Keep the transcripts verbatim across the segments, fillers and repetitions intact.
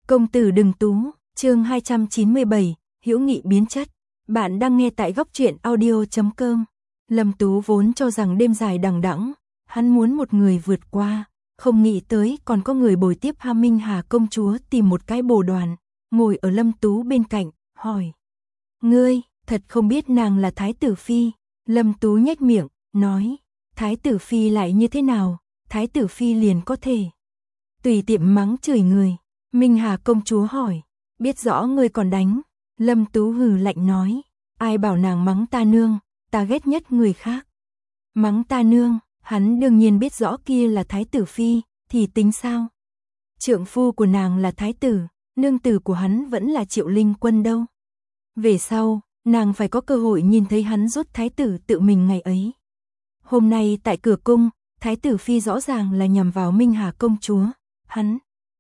Công tử đừng tú, chương hai trăm chín mươi bảy, hữu nghị biến chất. Bạn đang nghe tại góc truyện audio chấm com. Lâm Tú vốn cho rằng đêm dài đằng đẵng, hắn muốn một người vượt qua, không nghĩ tới còn có người bồi tiếp Hà Minh Hà công chúa tìm một cái bồ đoàn, ngồi ở Lâm Tú bên cạnh, hỏi: "Ngươi, thật không biết nàng là Thái tử Phi?" Lâm Tú nhếch miệng, nói: "Thái tử Phi lại như thế nào, Thái tử Phi liền có thể tùy tiệm mắng chửi người." Minh Hà công chúa hỏi: "Biết rõ ngươi còn đánh?" Lâm Tú hừ lạnh nói: "Ai bảo nàng mắng ta nương, ta ghét nhất người khác." Mắng ta nương, hắn đương nhiên biết rõ kia là Thái tử Phi, thì tính sao? Trượng phu của nàng là Thái tử, nương tử của hắn vẫn là Triệu Linh Quân đâu. Về sau, nàng phải có cơ hội nhìn thấy hắn rút Thái tử tự mình ngày ấy. Hôm nay tại cửa cung, Thái tử Phi rõ ràng là nhằm vào Minh Hà công chúa, hắn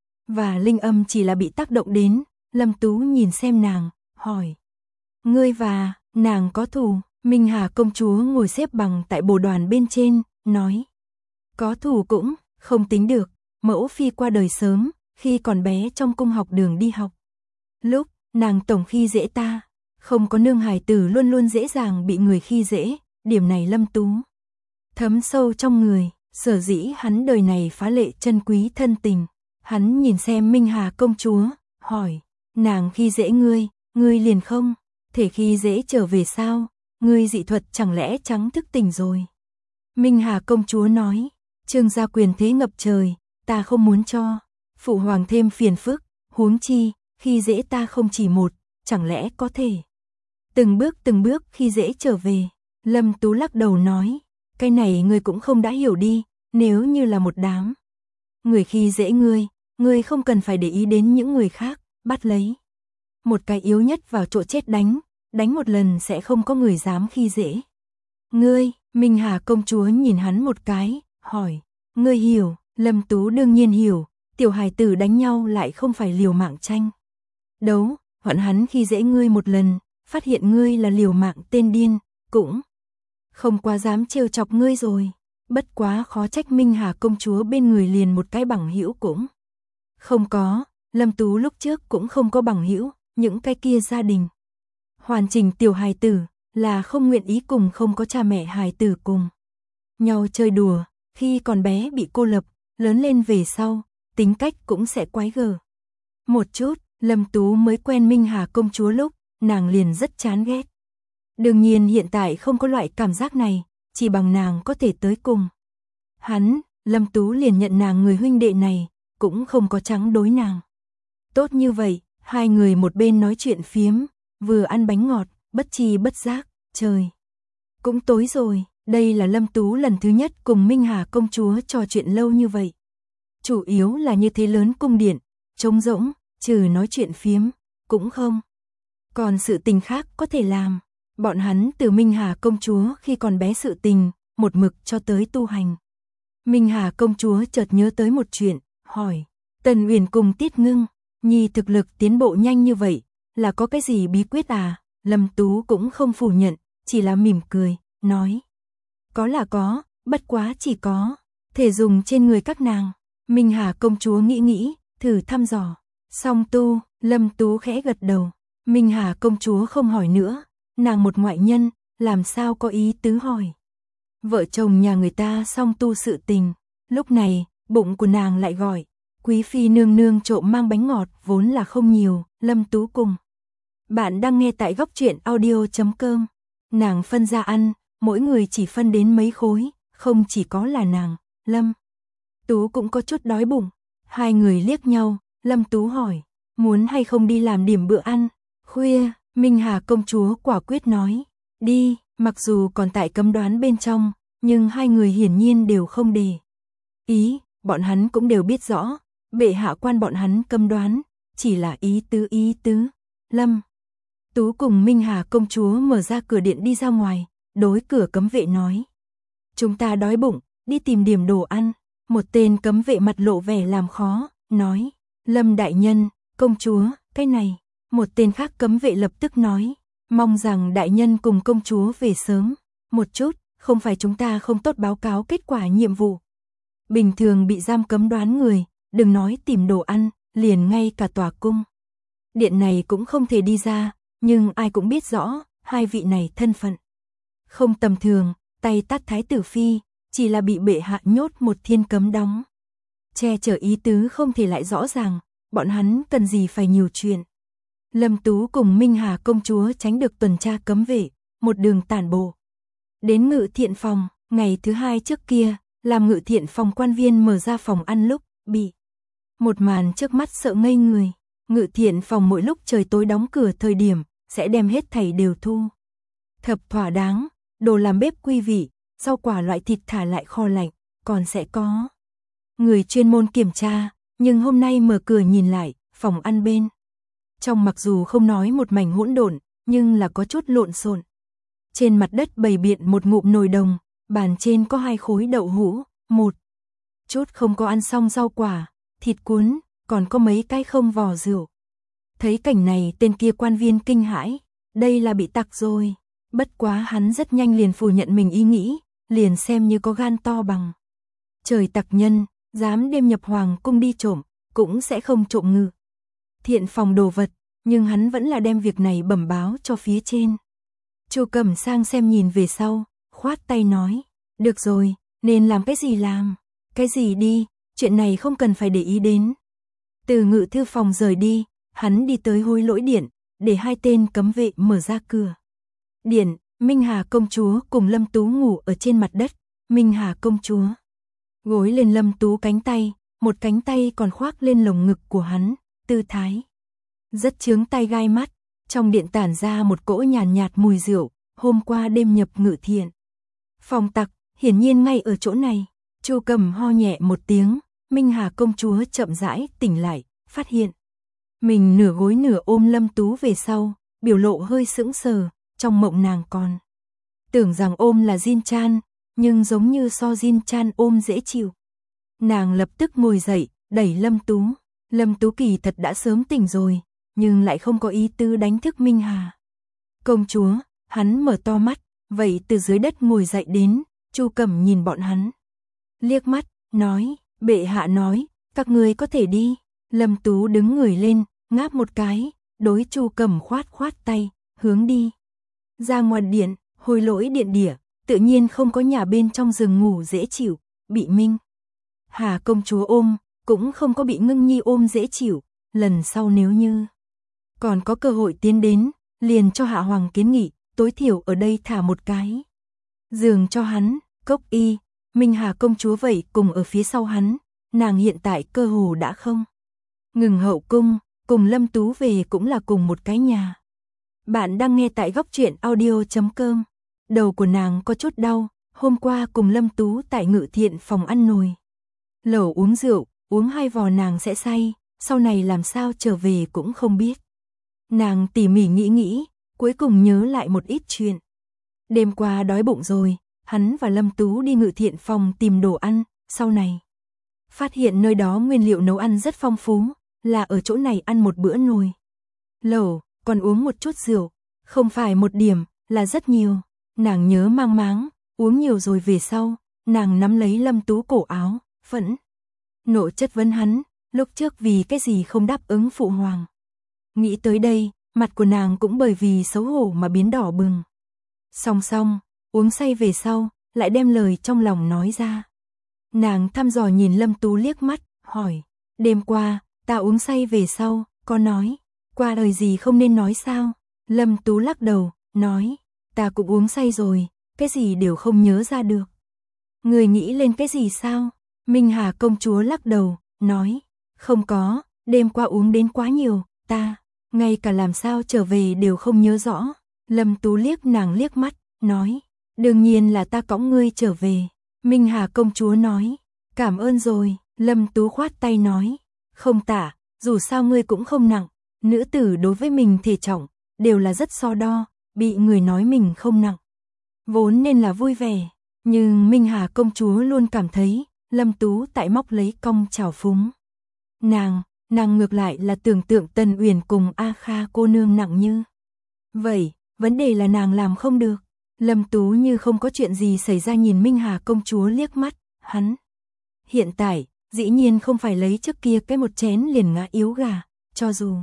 và Linh Âm chỉ là bị tác động đến. Lâm Tú nhìn xem nàng, hỏi: "Ngươi và nàng có thù?" Minh Hà công chúa ngồi xếp bằng tại bồ đoàn bên trên, nói: "Có thù cũng không tính được, mẫu phi qua đời sớm, khi còn bé trong cung học đường đi học. Lúc nàng tổng khi dễ ta, không có nương hài tử luôn luôn dễ dàng bị người khi dễ, điểm này Lâm Tú thấm sâu trong người, sở dĩ hắn đời này phá lệ trân quý thân tình." Hắn nhìn xem Minh Hà công chúa, hỏi: "Nàng khi dễ ngươi, ngươi liền không thể khi dễ trở về sao? Ngươi dị thuật chẳng lẽ trắng thức tỉnh rồi?" Minh Hà công chúa nói: "Trương gia quyền thế ngập trời, ta không muốn cho phụ hoàng thêm phiền phức, huống chi, khi dễ ta không chỉ một, chẳng lẽ có thể từng bước từng bước khi dễ trở về." Lâm Tú lắc đầu nói: "Cái này ngươi cũng không đã hiểu đi, nếu như là một đám người khi dễ ngươi, ngươi không cần phải để ý đến những người khác, bắt lấy một cái yếu nhất vào chỗ chết đánh, đánh một lần sẽ không có người dám khi dễ ngươi." Minh Hà công chúa nhìn hắn một cái, hỏi: "Ngươi hiểu?" Lâm Tú đương nhiên hiểu, tiểu hài tử đánh nhau lại không phải liều mạng tranh đấu, hận hắn khi dễ ngươi một lần, phát hiện ngươi là liều mạng tên điên, cũng không quá dám trêu chọc ngươi rồi. Bất quá khó trách Minh Hà công chúa bên người liền một cái bằng hữu cũng không có. Lâm Tú lúc trước cũng không có bằng hữu, những cái kia gia đình hoàn chỉnh tiểu hài tử là không nguyện ý cùng không có cha mẹ hài tử cùng nhau chơi đùa, khi còn bé bị cô lập, lớn lên về sau, tính cách cũng sẽ quái gở một chút. Lâm Tú mới quen Minh Hà công chúa lúc, nàng liền rất chán ghét. Đương nhiên hiện tại không có loại cảm giác này, chỉ bằng nàng có thể tới cùng hắn, Lâm Tú liền nhận nàng người huynh đệ này, cũng không có trắng đối nàng tốt như vậy. Hai người một bên nói chuyện phiếm, vừa ăn bánh ngọt, bất chi bất giác, trời cũng tối rồi. Đây là Lâm Tú lần thứ nhất cùng Minh Hà công chúa trò chuyện lâu như vậy. Chủ yếu là như thế lớn cung điện, trống rỗng, trừ nói chuyện phiếm, cũng không còn sự tình khác có thể làm. Bọn hắn từ Minh Hà công chúa khi còn bé sự tình, một mực cho tới tu hành. Minh Hà công chúa chợt nhớ tới một chuyện, hỏi: "Tần Uyển cùng Tiết Ngưng nhi thực lực tiến bộ nhanh như vậy, là có cái gì bí quyết à?" Lâm Tú cũng không phủ nhận, chỉ là mỉm cười, nói: "Có là có, bất quá chỉ có thể dùng trên người các nàng." Minh Hà công chúa nghĩ nghĩ, thử thăm dò: "Song tu?" Lâm Tú khẽ gật đầu. Minh Hà công chúa không hỏi nữa, nàng một ngoại nhân, làm sao có ý tứ hỏi vợ chồng nhà người ta song tu sự tình. Lúc này, bụng của nàng lại gọi: "Quý phi nương nương trộm mang bánh ngọt vốn là không nhiều." Lâm Tú cùng bạn đang nghe tại góc truyện audio chấm com. Nàng phân ra ăn, mỗi người chỉ phân đến mấy khối, không chỉ có là nàng, Lâm Tú cũng có chút đói bụng. Hai người liếc nhau, Lâm Tú hỏi: "Muốn hay không đi làm điểm bữa ăn khuya?" Minh Hà công chúa quả quyết nói: "Đi." Mặc dù còn tại cấm đoán bên trong, nhưng hai người hiển nhiên đều không để ý, bọn hắn cũng đều biết rõ, bệ hạ quan bọn hắn cấm đoán, chỉ là ý tứ ý tứ. Lâm Tú cùng Minh Hà công chúa mở ra cửa điện đi ra ngoài, đối cửa cấm vệ nói: "Chúng ta đói bụng, đi tìm điểm đồ ăn." Một tên cấm vệ mặt lộ vẻ làm khó, nói: "Lâm đại nhân, công chúa, cái này." Một tên khác cấm vệ lập tức nói: "Mong rằng đại nhân cùng công chúa về sớm một chút, không phải chúng ta không tốt báo cáo kết quả nhiệm vụ. Bình thường bị giam cấm đoán người, đừng nói tìm đồ ăn, liền ngay cả tòa cung điện này cũng không thể đi ra, nhưng ai cũng biết rõ, hai vị này thân phận không tầm thường, tay tát thái tử phi, chỉ là bị bệ hạ nhốt một thiên cấm đóng. Che chở ý tứ không thể lại rõ ràng, bọn hắn cần gì phải nhiều chuyện. Lâm Tú cùng Minh Hà công chúa tránh được tuần tra cấm vệ, một đường tản bộ. Đến ngự thiện phòng, ngày thứ hai trước kia, làm ngự thiện phòng quan viên mở ra phòng ăn lúc, bị một màn trước mắt sợ ngây người. Ngự thiện phòng mỗi lúc trời tối đóng cửa thời điểm, sẽ đem hết thảy đều thu thập thỏa đáng, đồ làm bếp quy vị, rau quả loại thịt thả lại kho lạnh, còn sẽ có người chuyên môn kiểm tra, nhưng hôm nay mở cửa nhìn lại, phòng ăn bên trong mặc dù không nói một mảnh hỗn độn, nhưng là có chút lộn xộn. Trên mặt đất bày biện một ngụm nồi đồng, bàn trên có hai khối đậu hũ, một chút không có ăn xong rau quả, thịt cuốn, còn có mấy cái không vò rượu. Thấy cảnh này tên kia quan viên kinh hãi, đây là bị tặc rồi. Bất quá hắn rất nhanh liền phủ nhận mình ý nghĩ, liền xem như có gan to bằng trời tặc nhân, dám đêm nhập hoàng cung đi trộm, cũng sẽ không trộm ngự thiện phòng đồ vật, nhưng hắn vẫn là đem việc này bẩm báo cho phía trên. Chu Cẩm sang xem nhìn về sau, khoát tay nói, được rồi, nên làm cái gì làm, cái gì đi, chuyện này không cần phải để ý đến. Từ ngự thư phòng rời đi, hắn đi tới Hối Lỗi điện, để hai tên cấm vệ mở ra cửa điện. Minh Hà công chúa cùng Lâm Tú ngủ ở trên mặt đất. Minh Hà công chúa gối lên Lâm Tú cánh tay, một cánh tay còn khoác lên lồng ngực của hắn, tư thái rất chướng tay gai mắt. Trong điện tản ra một cỗ nhàn nhạt, nhạt mùi rượu, hôm qua đêm nhập ngự thiện phòng tặc, hiển nhiên ngay ở chỗ này. Chu Cẩm ho nhẹ một tiếng, Minh Hà công chúa chậm rãi tỉnh lại, phát hiện mình nửa gối nửa ôm Lâm Tú về sau, biểu lộ hơi sững sờ, trong mộng nàng còn tưởng rằng ôm là Jin Chan, nhưng giống như so Jin Chan ôm dễ chịu. Nàng lập tức ngồi dậy, đẩy Lâm Tú. Lâm Tú kỳ thật đã sớm tỉnh rồi, nhưng lại không có ý tư đánh thức Minh Hà công chúa. Hắn mở to mắt, vậy từ dưới đất ngồi dậy đến. Chu Cẩm nhìn bọn hắn liếc mắt, nói, bệ hạ nói, các ngươi có thể đi. Lâm Tú đứng người lên, ngáp một cái, đối Chu Cẩm khoát khoát tay, hướng đi ra ngoài điện. Hối Lỗi điện địa, tự nhiên không có nhà bên trong giường ngủ dễ chịu, bị Minh Hà công chúa ôm, cũng không có bị Ngưng Nhi ôm dễ chịu. Lần sau nếu như còn có cơ hội tiến đến, liền cho Hạ Hoàng kiến nghị, tối thiểu ở đây thả một cái giường cho hắn. Cốc Y, Minh Hà công chúa vậy cùng ở phía sau hắn, nàng hiện tại cơ hồ đã không ngừng hậu cung, cùng Lâm Tú về cũng là cùng một cái nhà. Bạn đang nghe tại góc truyện audio chấm com. Đầu của nàng có chút đau, hôm qua cùng Lâm Tú tại ngự thiện phòng ăn nồi lẩu uống rượu, uống hai vò nàng sẽ say, sau này làm sao trở về cũng không biết. Nàng tỉ mỉ nghĩ nghĩ, cuối cùng nhớ lại một ít chuyện. Đêm qua đói bụng rồi, hắn và Lâm Tú đi ngự thiện phòng tìm đồ ăn, sau này phát hiện nơi đó nguyên liệu nấu ăn rất phong phú, là ở chỗ này ăn một bữa nồi lẩu, còn uống một chút rượu, không phải một điểm, là rất nhiều. Nàng nhớ mang máng, uống nhiều rồi về sau, nàng nắm lấy Lâm Tú cổ áo, phẫn nộ chất vấn hắn, lúc trước vì cái gì không đáp ứng phụ hoàng. Nghĩ tới đây, mặt của nàng cũng bởi vì xấu hổ mà biến đỏ bừng. Song song, uống say về sau, lại đem lời trong lòng nói ra. Nàng thăm dò nhìn Lâm Tú liếc mắt, hỏi, đêm qua, ta uống say về sau, có nói qua lời gì không nên nói sao? Lâm Tú lắc đầu, nói, ta cũng uống say rồi, cái gì đều không nhớ ra được. Người nghĩ lên cái gì sao? Minh Hà công chúa lắc đầu, nói, không có, đêm qua uống đến quá nhiều, ta, ngay cả làm sao trở về đều không nhớ rõ. Lâm Tú liếc nàng liếc mắt, nói, đương nhiên là ta cõng ngươi trở về. Minh Hà công chúa nói, cảm ơn rồi. Lâm Tú khoát tay nói, không tả, dù sao ngươi cũng không nặng. Nữ tử đối với mình thể trọng, đều là rất so đo, bị người nói mình không nặng, vốn nên là vui vẻ. Nhưng Minh Hà công chúa luôn cảm thấy, Lâm Tú tại móc lấy cong trào phúng. Nàng, nàng ngược lại là tưởng tượng Tần Uyển cùng A Kha cô nương nặng như vậy, vấn đề là nàng làm không được. Lâm Tú như không có chuyện gì xảy ra nhìn Minh Hà công chúa liếc mắt, hắn hiện tại, dĩ nhiên không phải lấy trước kia cái một chén liền ngã yếu gà, cho dù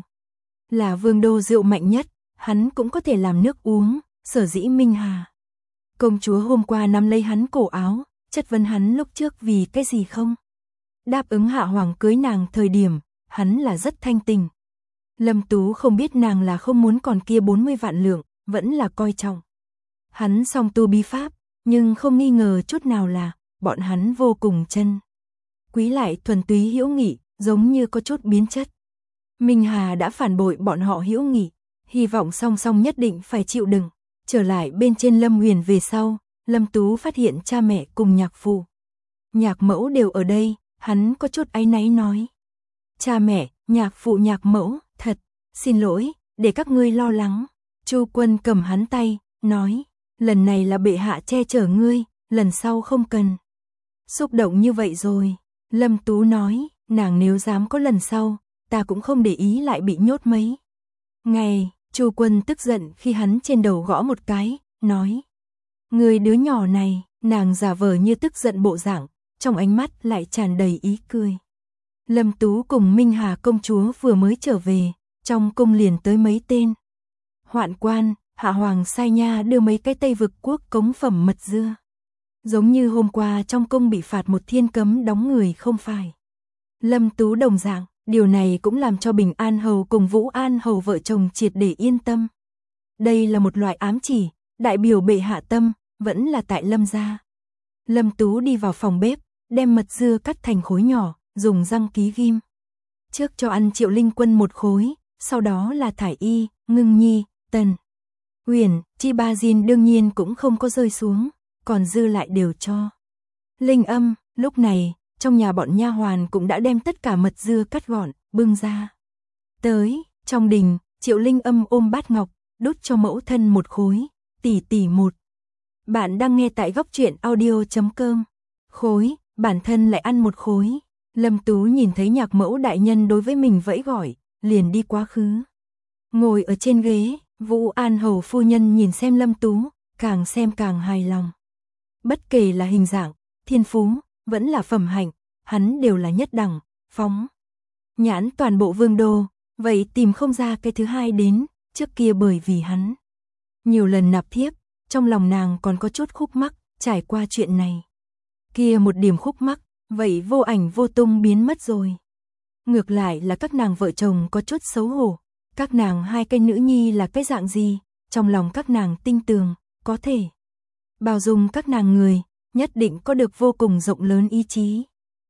là vương đô rượu mạnh nhất, hắn cũng có thể làm nước uống, sở dĩ Minh Hà. Công chúa hôm qua nắm lấy hắn cổ áo, chất vấn hắn lúc trước vì cái gì không đáp ứng Hạ Hoàng cưới nàng thời điểm, hắn là rất thanh tình. Lâm Tú không biết nàng là không muốn còn kia bốn mươi vạn lượng, vẫn là coi trọng. Hắn song tu bí pháp, nhưng không nghi ngờ chút nào là bọn hắn vô cùng chân quý lại thuần túy hữu nghị, giống như có chút biến chất. Minh Hà đã phản bội bọn họ hữu nghị, hy vọng song song nhất định phải chịu đựng. Trở lại bên trên Lâm Huyền về sau, Lâm Tú phát hiện cha mẹ cùng nhạc phụ, nhạc mẫu đều ở đây, hắn có chút áy náy nói. Cha mẹ, nhạc phụ nhạc mẫu, thật, xin lỗi, để các ngươi lo lắng. Chu Quân cầm hắn tay, nói, lần này là bệ hạ che chở ngươi, lần sau không cần xúc động như vậy rồi. Lâm Tú nói, nàng nếu dám có lần sau, ta cũng không để ý lại bị nhốt mấy ngày. Chu Quân tức giận khi hắn trên đầu gõ một cái, nói, người đứa nhỏ này, nàng giả vờ như tức giận bộ dạng, trong ánh mắt lại tràn đầy ý cười. Lâm Tú cùng Minh Hà công chúa vừa mới trở về, trong cung liền tới mấy tên hoạn quan. Hạ Hoàng sai nha đưa mấy cái Tây Vực quốc cống phẩm mật dưa. Giống như hôm qua trong cung bị phạt một thiên cấm đóng người không phải Lâm Tú đồng dạng, điều này cũng làm cho Bình An Hầu cùng Vũ An Hầu vợ chồng triệt để yên tâm. Đây là một loại ám chỉ, đại biểu bệ hạ tâm, vẫn là tại Lâm gia. Lâm Tú đi vào phòng bếp, đem mật dưa cắt thành khối nhỏ, dùng răng ký ghim. Trước cho ăn Triệu Linh Quân một khối, sau đó là Thải Y, Ngưng Nhi, Tần Huyền, Chi Ba Diên đương nhiên cũng không có rơi xuống, còn dư lại đều cho Linh Âm. Lúc này, trong nhà bọn nha hoàn cũng đã đem tất cả mật dưa cắt gọn, bưng ra. Tới, trong đình, Triệu Linh Âm ôm bát ngọc, đút cho mẫu thân một khối, tỷ tỷ một. Bạn đang nghe tại góc truyện audio chấm com. Khối, bản thân lại ăn một khối. Lâm Tú nhìn thấy nhạc mẫu đại nhân đối với mình vẫy gọi, liền đi quá khứ. Ngồi ở trên ghế, Vũ An Hầu phu nhân nhìn xem Lâm Tú, càng xem càng hài lòng. Bất kể là hình dạng, thiên phú, vẫn là phẩm hạnh, hắn đều là nhất đẳng, phóng nhãn toàn bộ vương đô, vậy tìm không ra cái thứ hai đến. Trước kia bởi vì hắn nhiều lần nạp thiếp, trong lòng nàng còn có chút khúc mắc, trải qua chuyện này kia một điểm khúc mắc, vậy vô ảnh vô tung biến mất rồi. Ngược lại là các nàng vợ chồng có chút xấu hổ. Các nàng hai cái nữ nhi là cái dạng gì, trong lòng các nàng tinh tường, có thể bao dung các nàng người, nhất định có được vô cùng rộng lớn ý chí.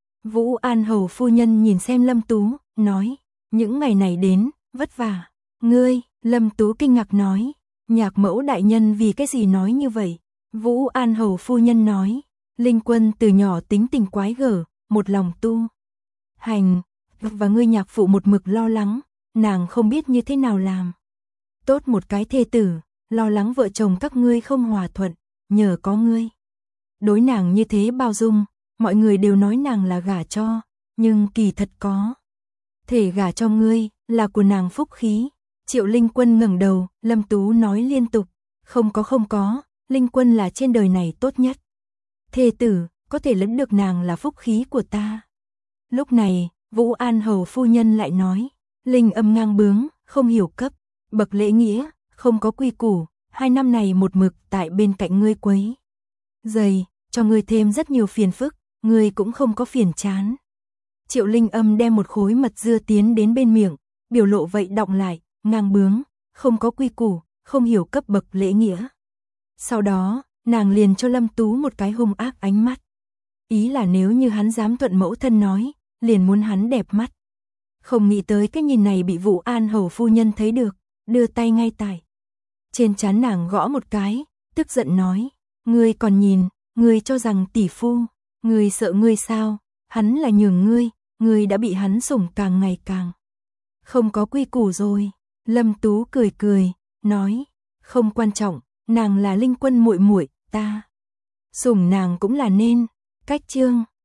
Vũ An Hầu phu nhân nhìn xem Lâm Tú, nói, những ngày này đến, vất vả. Ngươi, Lâm Tú kinh ngạc nói, nhạc mẫu đại nhân vì cái gì nói như vậy? Vũ An Hầu phu nhân nói, Linh Quân từ nhỏ tính tình quái gở, một lòng tu hành, và ngươi nhạc phụ một mực lo lắng, nàng không biết như thế nào làm tốt một cái thê tử, lo lắng vợ chồng các ngươi không hòa thuận, nhờ có ngươi đối nàng như thế bao dung. Mọi người đều nói nàng là gả cho, nhưng kỳ thật có thể gả cho ngươi, là của nàng phúc khí. Triệu Linh Quân ngẩng đầu, Lâm Tú nói liên tục, không có không có, Linh Quân là trên đời này tốt nhất thê tử, có thể lẫn được nàng là phúc khí của ta. Lúc này, Vũ An Hầu phu nhân lại nói, Linh Âm ngang bướng, không hiểu cấp bậc lễ nghĩa, không có quy củ, hai năm này một mực tại bên cạnh ngươi quấy rầy, cho ngươi thêm rất nhiều phiền phức, ngươi cũng không có phiền chán. Triệu Linh Âm đem một khối mật dưa tiến đến bên miệng, biểu lộ vậy đọng lại, ngang bướng, không có quy củ, không hiểu cấp bậc lễ nghĩa. Sau đó, nàng liền cho Lâm Tú một cái hung ác ánh mắt. Ý là nếu như hắn dám thuận mẫu thân nói, liền muốn hắn đẹp mắt. Không nghĩ tới cái nhìn này bị Vũ An Hầu phu nhân thấy được, đưa tay ngay tại trên trán nàng gõ một cái, tức giận nói, ngươi còn nhìn, ngươi cho rằng tỷ phu, ngươi sợ ngươi sao, hắn là nhường ngươi, ngươi đã bị hắn sủng càng ngày càng không có quy củ rồi. Lâm Tú cười cười, nói, không quan trọng, nàng là Linh Quân muội muội, ta sủng nàng cũng là nên. Cách chương